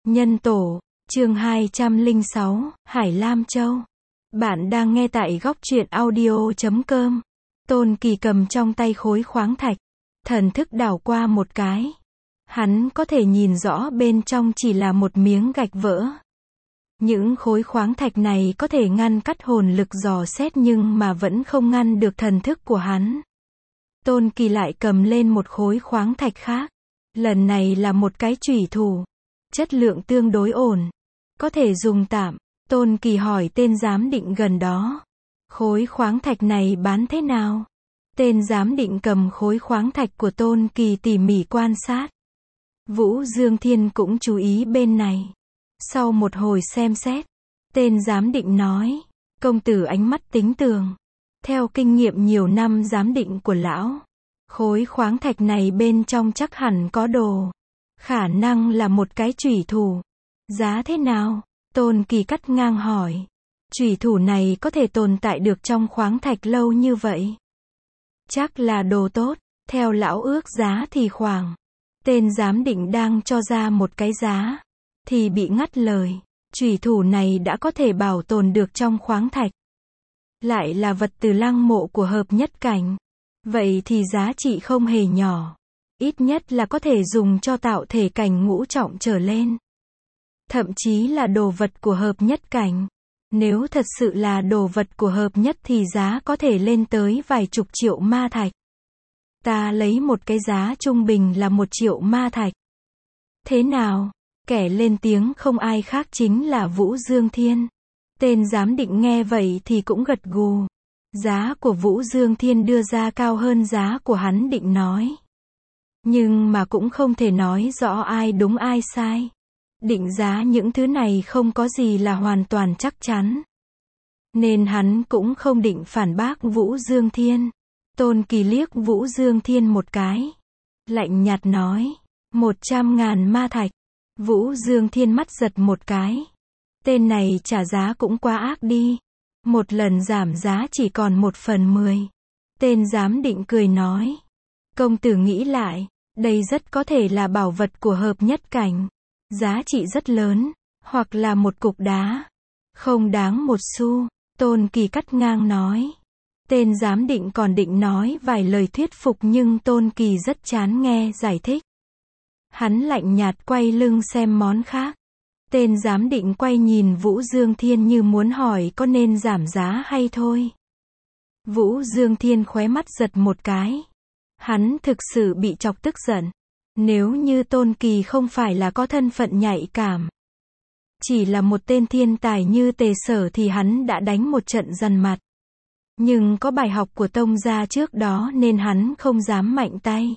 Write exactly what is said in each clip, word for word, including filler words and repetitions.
Nhân tổ, chương hai trăm lẻ sáu, Hải Lam Châu. Bạn đang nghe tại góc truyện audio chấm com. Tôn Kỳ cầm trong tay khối khoáng thạch, thần thức đảo qua một cái. Hắn có thể nhìn rõ bên trong chỉ là một miếng gạch vỡ. Những khối khoáng thạch này có thể ngăn cắt hồn lực dò xét nhưng mà vẫn không ngăn được thần thức của hắn. Tôn Kỳ lại cầm lên một khối khoáng thạch khác. Lần này là một cái chủy thủ. Chất lượng tương đối ổn. Có thể dùng tạm. Tôn Kỳ hỏi tên giám định gần đó. Khối khoáng thạch này bán thế nào? Tên giám định cầm khối khoáng thạch của Tôn Kỳ tỉ mỉ quan sát. Vũ Dương Thiên cũng chú ý bên này. Sau một hồi xem xét, tên giám định nói, công tử ánh mắt tính tường. Theo kinh nghiệm nhiều năm giám định của lão, khối khoáng thạch này bên trong chắc hẳn có đồ. Khả năng là một cái chủy thủ. Giá thế nào? Tôn Kỳ cắt ngang hỏi. Chủy thủ này có thể tồn tại được trong khoáng thạch lâu như vậy? Chắc là đồ tốt. Theo lão ước giá thì khoảng. Tên giám định đang cho ra một cái giá, thì bị ngắt lời. Chủy thủ này đã có thể bảo tồn được trong khoáng thạch. Lại là vật từ lăng mộ của hợp nhất cảnh. Vậy thì giá trị không hề nhỏ. Ít nhất là có thể dùng cho tạo thể cảnh ngũ trọng trở lên. Thậm chí là đồ vật của hợp nhất cảnh. Nếu thật sự là đồ vật của hợp nhất thì giá có thể lên tới vài chục triệu ma thạch. Ta lấy một cái giá trung bình là một triệu ma thạch. Thế nào? Kẻ lên tiếng không ai khác chính là Vũ Dương Thiên. Tên giám định nghe vậy thì cũng gật gù. Giá của Vũ Dương Thiên đưa ra cao hơn giá của hắn định nói. Nhưng mà cũng không thể nói rõ ai đúng ai sai. Định giá những thứ này không có gì là hoàn toàn chắc chắn. Nên hắn cũng không định phản bác Vũ Dương Thiên. Tôn Kỳ liếc Vũ Dương Thiên một cái. Lạnh nhạt nói. Một trăm ngàn ma thạch. Vũ Dương Thiên mắt giật một cái. Tên này trả giá cũng quá ác đi. Một lần giảm giá chỉ còn một phần mười. Tên giám định cười nói. Công tử nghĩ lại. Đây rất có thể là bảo vật của hợp nhất cảnh. Giá trị rất lớn. Hoặc là một cục đá. Không đáng một xu. Tôn Kỳ cắt ngang nói. Tên giám định còn định nói vài lời thuyết phục nhưng Tôn Kỳ rất chán nghe giải thích. Hắn lạnh nhạt quay lưng xem món khác. Tên giám định quay nhìn Vũ Dương Thiên như muốn hỏi có nên giảm giá hay thôi. Vũ Dương Thiên khóe mắt giật một cái. Hắn thực sự bị chọc tức giận. Nếu như Tôn Kỳ không phải là có thân phận nhạy cảm, chỉ là một tên thiên tài như Tề Sở thì hắn đã đánh một trận dằn mặt. Nhưng có bài học của tông gia trước đó nên hắn không dám mạnh tay.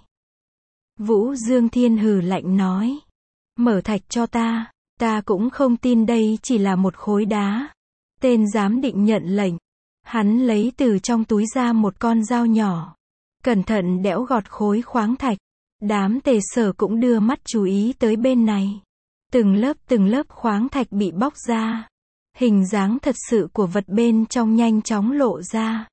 Vũ Dương Thiên hừ lạnh nói. Mở thạch cho ta. Ta cũng không tin đây chỉ là một khối đá. Tên giám định nhận lệnh. Hắn lấy từ trong túi ra một con dao nhỏ. Cẩn thận đẽo gọt khối khoáng thạch. Đám Tề Sở cũng đưa mắt chú ý tới bên này. Từng lớp từng lớp khoáng thạch bị bóc ra. Hình dáng thật sự của vật bên trong nhanh chóng lộ ra.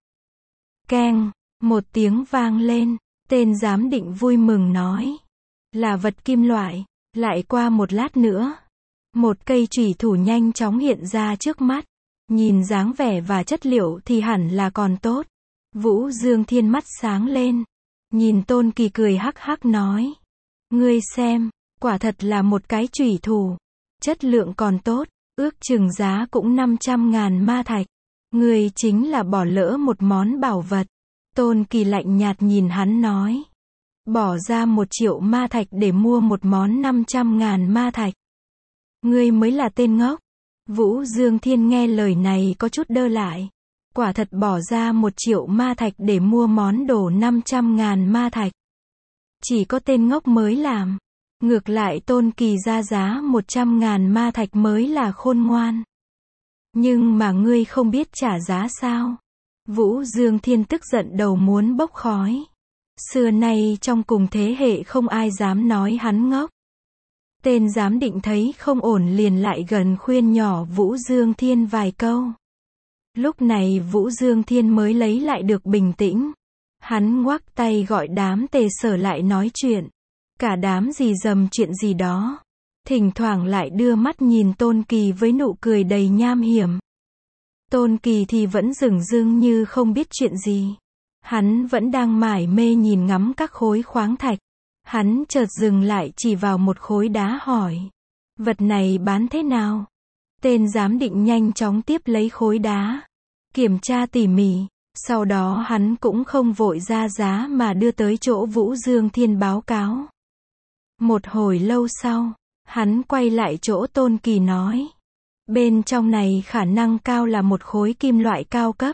Keng, một tiếng vang lên. Tên giám định vui mừng nói. Là vật kim loại. Lại qua một lát nữa. Một cây chủy thủ nhanh chóng hiện ra trước mắt. Nhìn dáng vẻ và chất liệu thì hẳn là còn tốt. Vũ Dương Thiên mắt sáng lên. Nhìn Tôn Kỳ cười hắc hắc nói. Ngươi xem, quả thật là một cái chủy thủ. Chất lượng còn tốt, ước chừng giá cũng năm trăm ngàn ma thạch. Ngươi chính là bỏ lỡ một món bảo vật. Tôn Kỳ lạnh nhạt nhìn hắn nói. Bỏ ra một triệu ma thạch để mua một món năm trăm ngàn ma thạch. Ngươi mới là tên ngốc. Vũ Dương Thiên nghe lời này có chút đơ lại. Quả thật bỏ ra một triệu ma thạch để mua món đồ năm trăm ngàn ma thạch. Chỉ có tên ngốc mới làm. Ngược lại Tôn Kỳ ra giá một trăm ngàn ma thạch mới là khôn ngoan. Nhưng mà ngươi không biết trả giá sao? Vũ Dương Thiên tức giận đầu muốn bốc khói. Xưa nay trong cùng thế hệ không ai dám nói hắn ngốc. Tên giám định thấy không ổn liền lại gần khuyên nhỏ Vũ Dương Thiên vài câu. Lúc này Vũ Dương Thiên mới lấy lại được bình tĩnh. Hắn ngoắc tay gọi đám Tề Sở lại nói chuyện. Cả đám gì dầm chuyện gì đó. thỉnh thoảng lại đưa mắt nhìn Tôn Kỳ với nụ cười đầy nham hiểm. Tôn Kỳ thì vẫn dửng dưng như không biết chuyện gì. Hắn vẫn đang mải mê nhìn ngắm các khối khoáng thạch. Hắn chợt dừng lại chỉ vào một khối đá hỏi. Vật này bán thế nào? Tên giám định nhanh chóng tiếp lấy khối đá. Kiểm tra tỉ mỉ. Sau đó hắn cũng không vội ra giá mà đưa tới chỗ Vũ Dương Thiên báo cáo. Một hồi lâu sau, hắn quay lại chỗ Tôn Kỳ nói. Bên trong này khả năng cao là một khối kim loại cao cấp.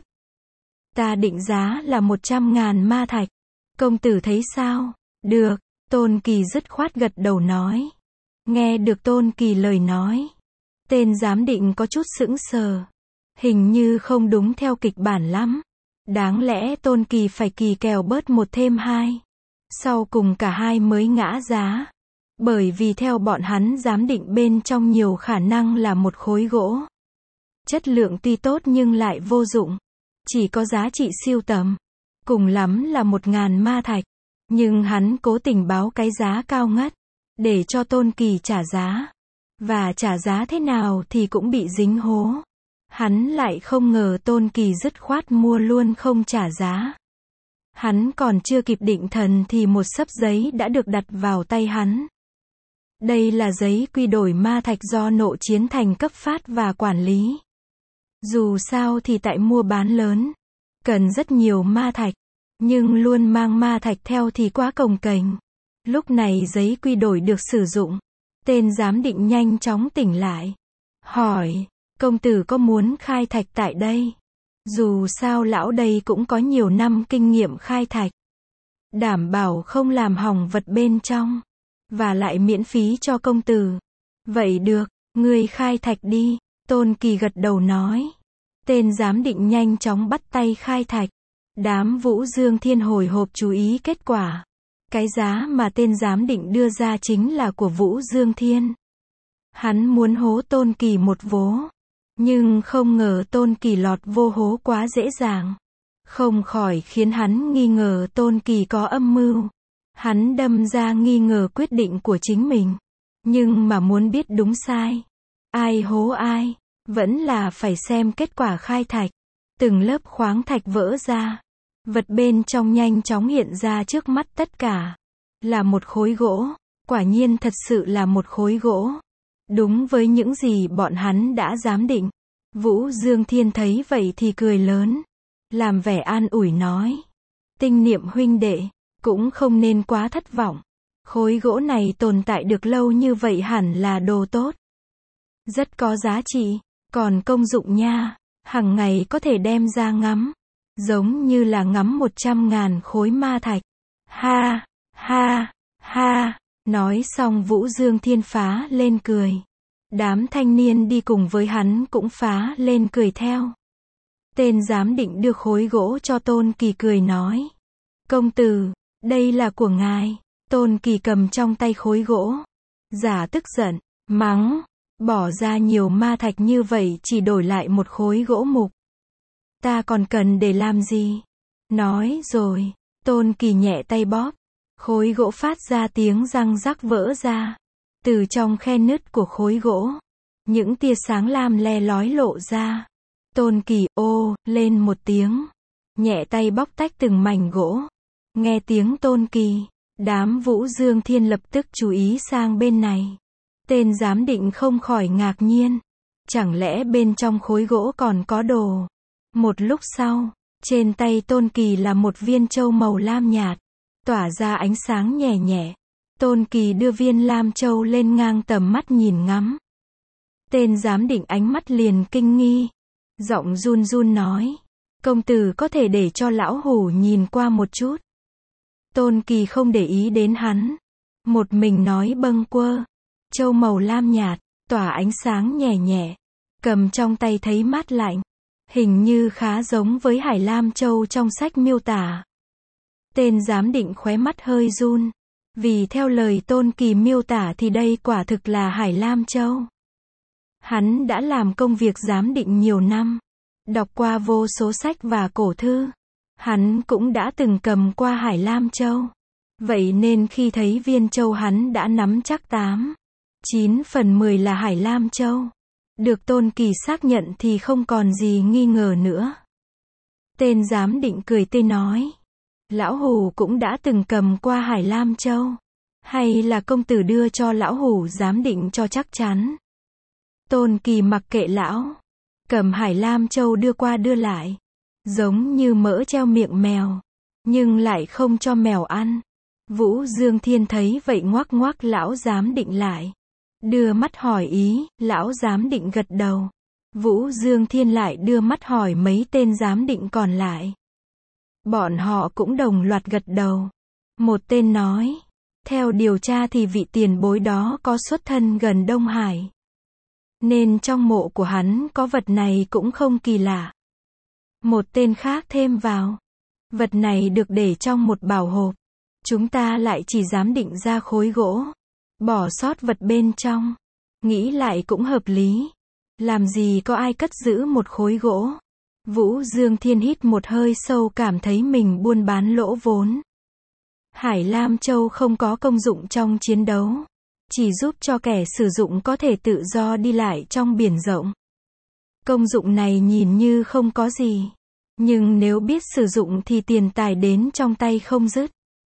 Ta định giá là một trăm ngàn ma thạch. Công tử thấy sao? Được, Tôn Kỳ dứt khoát gật đầu nói. Nghe được Tôn Kỳ lời nói, tên giám định có chút sững sờ. Hình như không đúng theo kịch bản lắm. Đáng lẽ Tôn Kỳ phải kỳ kèo bớt một thêm hai. Sau cùng cả hai mới ngã giá. Bởi vì theo bọn hắn giám định bên trong nhiều khả năng là một khối gỗ. Chất lượng tuy tốt nhưng lại vô dụng. Chỉ có giá trị siêu tầm. Cùng lắm là một ngàn ma thạch. Nhưng hắn cố tình báo cái giá cao ngất. Để cho Tôn Kỳ trả giá. Và trả giá thế nào thì cũng bị dính hố. Hắn lại không ngờ Tôn Kỳ dứt khoát mua luôn không trả giá. Hắn còn chưa kịp định thần thì một xấp giấy đã được đặt vào tay hắn. Đây là giấy quy đổi ma thạch do Nộ Chiến Thành cấp phát và quản lý. Dù sao thì tại mua bán lớn, cần rất nhiều ma thạch, nhưng luôn mang ma thạch theo thì quá cồng kềnh. Lúc này giấy quy đổi được sử dụng, tên giám định nhanh chóng tỉnh lại. Hỏi, công tử có muốn khai thạch tại đây? Dù sao lão đây cũng có nhiều năm kinh nghiệm khai thạch. Đảm bảo không làm hỏng vật bên trong. Và lại miễn phí cho công tử. Vậy được, ngươi khai thạch đi. Tôn Kỳ gật đầu nói. Tên giám định nhanh chóng bắt tay khai thạch. Đám Vũ Dương Thiên hồi hộp chú ý kết quả. Cái giá mà tên giám định đưa ra chính là của Vũ Dương Thiên. Hắn muốn hố Tôn Kỳ một vố. Nhưng không ngờ Tôn Kỳ lọt vô hố quá dễ dàng. Không khỏi khiến hắn nghi ngờ Tôn Kỳ có âm mưu. Hắn đâm ra nghi ngờ quyết định của chính mình. Nhưng mà muốn biết đúng sai, ai hố ai, vẫn là phải xem kết quả khai thạch. Từng lớp khoáng thạch vỡ ra. Vật bên trong nhanh chóng hiện ra trước mắt tất cả. Là một khối gỗ. Quả nhiên thật sự là một khối gỗ. Đúng với những gì bọn hắn đã giám định. Vũ Dương Thiên thấy vậy thì cười lớn. Làm vẻ an ủi nói. Tinh Niệm huynh đệ, cũng không nên quá thất vọng. Khối gỗ này tồn tại được lâu như vậy hẳn là đồ tốt. Rất có giá trị, còn công dụng nha, hàng ngày có thể đem ra ngắm. Giống như là ngắm một trăm ngàn khối ma thạch. Ha, ha, ha, nói xong Vũ Dương Thiên phá lên cười. Đám thanh niên đi cùng với hắn cũng phá lên cười theo. Tên giám định đưa khối gỗ cho Tôn Kỳ cười nói. Công tử, đây là của ngài. Tôn Kỳ cầm trong tay khối gỗ. Giả tức giận, mắng, bỏ ra nhiều ma thạch như vậy chỉ đổi lại một khối gỗ mục. Ta còn cần để làm gì? Nói rồi, Tôn Kỳ nhẹ tay bóp. Khối gỗ phát ra tiếng răng rắc vỡ ra. Từ trong khe nứt của khối gỗ, những tia sáng lam le lói lộ ra. Tôn Kỳ ô lên một tiếng, nhẹ tay bóc tách từng mảnh gỗ. Nghe tiếng Tôn Kỳ, đám Vũ Dương Thiên lập tức chú ý sang bên này. Tên giám định không khỏi ngạc nhiên. Chẳng lẽ bên trong khối gỗ còn có đồ? Một lúc sau, trên tay Tôn Kỳ là một viên châu màu lam nhạt, tỏa ra ánh sáng nhẹ nhẹ. Tôn Kỳ đưa viên lam châu lên ngang tầm mắt nhìn ngắm. Tên giám định ánh mắt liền kinh nghi. Giọng run run nói. Công tử có thể để cho lão hủ nhìn qua một chút. Tôn Kỳ không để ý đến hắn. Một mình nói bâng quơ. Châu màu lam nhạt, tỏa ánh sáng nhẹ nhẹ. Cầm trong tay thấy mát lạnh. Hình như khá giống với Hải Lam Châu trong sách miêu tả. Tên giám định khóe mắt hơi run. Vì theo lời Tôn Kỳ miêu tả thì đây quả thực là Hải Lam Châu. Hắn đã làm công việc giám định nhiều năm. Đọc qua vô số sách và cổ thư. Hắn cũng đã từng cầm qua Hải Lam Châu. Vậy nên khi thấy viên châu hắn đã nắm chắc tám chín phần mười là Hải Lam Châu. Được Tôn Kỳ xác nhận thì không còn gì nghi ngờ nữa. Tên giám định cười tươi nói. Lão Hủ cũng đã từng cầm qua Hải Lam Châu. Hay là công tử đưa cho lão Hủ giám định cho chắc chắn? Tôn Kỳ mặc kệ lão. Cầm Hải Lam Châu đưa qua đưa lại. Giống như mỡ treo miệng mèo. Nhưng lại không cho mèo ăn. Vũ Dương Thiên thấy vậy ngoắc ngoắc lão giám định lại. Đưa mắt hỏi ý, lão giám định gật đầu. Vũ Dương Thiên lại đưa mắt hỏi mấy tên giám định còn lại. Bọn họ cũng đồng loạt gật đầu. Một tên nói, theo điều tra thì vị tiền bối đó có xuất thân gần Đông Hải. Nên trong mộ của hắn có vật này cũng không kỳ lạ. Một tên khác thêm vào, vật này được để trong một bảo hộp. Chúng ta lại chỉ dám định ra khối gỗ. Bỏ sót vật bên trong. Nghĩ lại cũng hợp lý. Làm gì có ai cất giữ một khối gỗ. Vũ Dương Thiên hít một hơi sâu cảm thấy mình buôn bán lỗ vốn. Hải Lam Châu không có công dụng trong chiến đấu. Chỉ giúp cho kẻ sử dụng có thể tự do đi lại trong biển rộng. Công dụng này nhìn như không có gì. Nhưng nếu biết sử dụng thì tiền tài đến trong tay không dứt.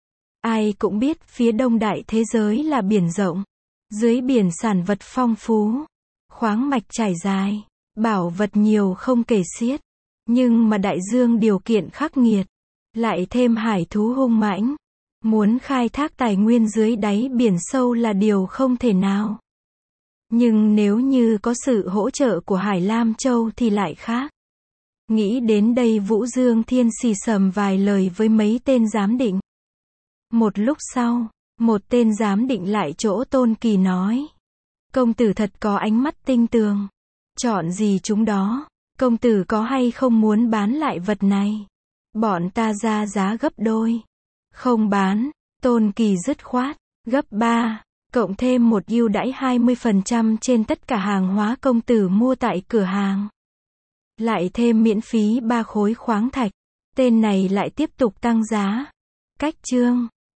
Ai cũng biết phía đông đại thế giới là biển rộng. Dưới biển sản vật phong phú. Khoáng mạch trải dài. Bảo vật nhiều không kể xiết. Nhưng mà đại dương điều kiện khắc nghiệt. Lại thêm hải thú hung mãnh. Muốn khai thác tài nguyên dưới đáy biển sâu là điều không thể nào. Nhưng nếu như có sự hỗ trợ của Hải Lam Châu thì lại khác. Nghĩ đến đây Vũ Dương Thiên xì xầm vài lời với mấy tên giám định. Một lúc sau, một tên giám định lại chỗ Tôn Kỳ nói. Công tử thật có ánh mắt tinh tường. Chọn gì chúng đó. Công tử có hay không muốn bán lại vật này? Bọn ta ra giá gấp đôi. Không bán. Tôn Kỳ dứt khoát. Gấp ba. Cộng thêm một ưu đãi hai mươi phần trăm trên tất cả hàng hóa công tử mua tại cửa hàng. Lại thêm miễn phí ba khối khoáng thạch. Tên này lại tiếp tục tăng giá. Cách chương